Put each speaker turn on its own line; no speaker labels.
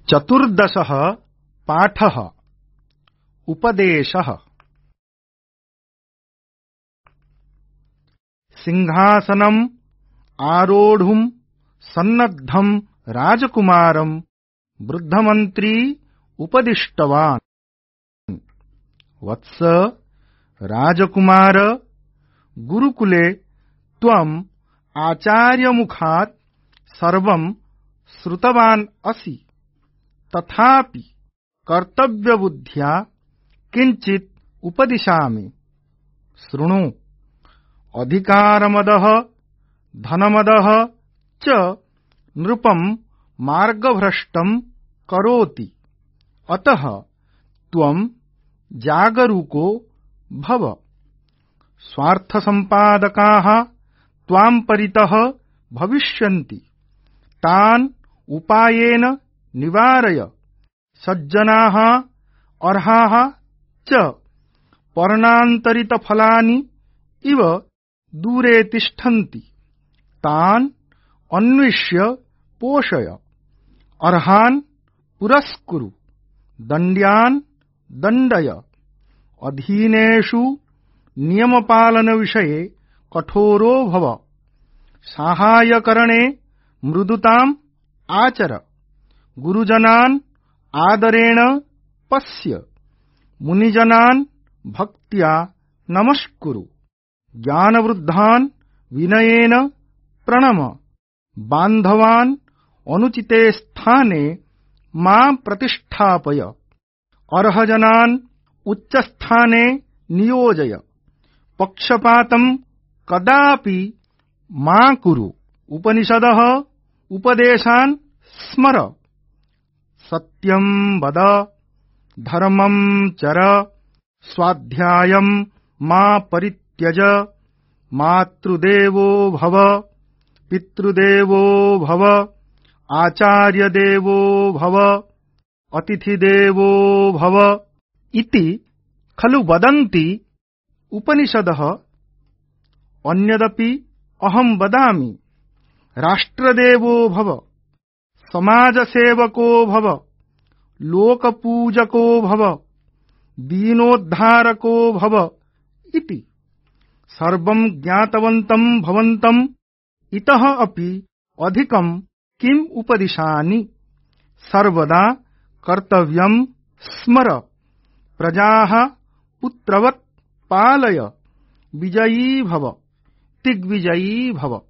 चतुर्दशः पाठः उपदेशः। सिंहासनम् आरोढुम् सन्नद्धम् राजकुमारम् वृद्धमन्त्री उपदिष्टवान्। वत्स राजकुमार, गुरुकुले त्वम् आचार्यमुखात् सर्वं श्रुतवान् असि, तथापि कर्तव्यबुद्ध्या किञ्चित् उपदिशामि। शृणु। अधिकारमदः धनमदः च नृपं मार्गभ्रष्टं करोति। अतः त्वं जागरूको भव। स्वार्थसम्पादकाः त्वां परितः भविष्यन्ति, तान् उपायेन निवारय। सज्जनाः अर्हाः च पर्णान्तरितफलानि इव दूरे तिष्ठन्ति, तान् अन्विष्य पोषय। अर्हान् पुरस्कुरु, दण्ड्यान् दण्डय। अधीनेषु नियमपालनविषये कठोरो भव। साहाय्यकरणे मृदुताम् आचर। गुरुजनान् आदरेण पश्य। मुनिजनान् भक्त्या नमस्कुरु। ज्ञानवृद्धान् विनयेन प्रणम। बान्धवान् अनुचिते स्थाने मा प्रतिष्ठापय। अर्हजनान् उच्चस्थाने नियोजय। पक्षपातं कदापि मा कुरु। उपनिषदः उपदेशान् स्मर। सत्यं वद, धर्मं चर, स्वाध्यायं मा परित्यज। मातृदेवो भव, पितृदेवो भव, आचार्यदेवो भव, अतिथिदेवो भव इति खलु वदन्ति उपनिषदः। अन्यदपि अहं वदामि। राष्ट्रदेवो भव, समाजसेवको भव, लोकपूजको भव, दीनोद्धारको भव इति। सर्वं ज्ञातवन्तं भवन्तं इतः अपि अधिकं किम् उपदिशानि। सर्वदा कर्तव्यं स्मर। प्रजाः पुत्रवत् पालय। विजयी भव, दिग्विजयी भव।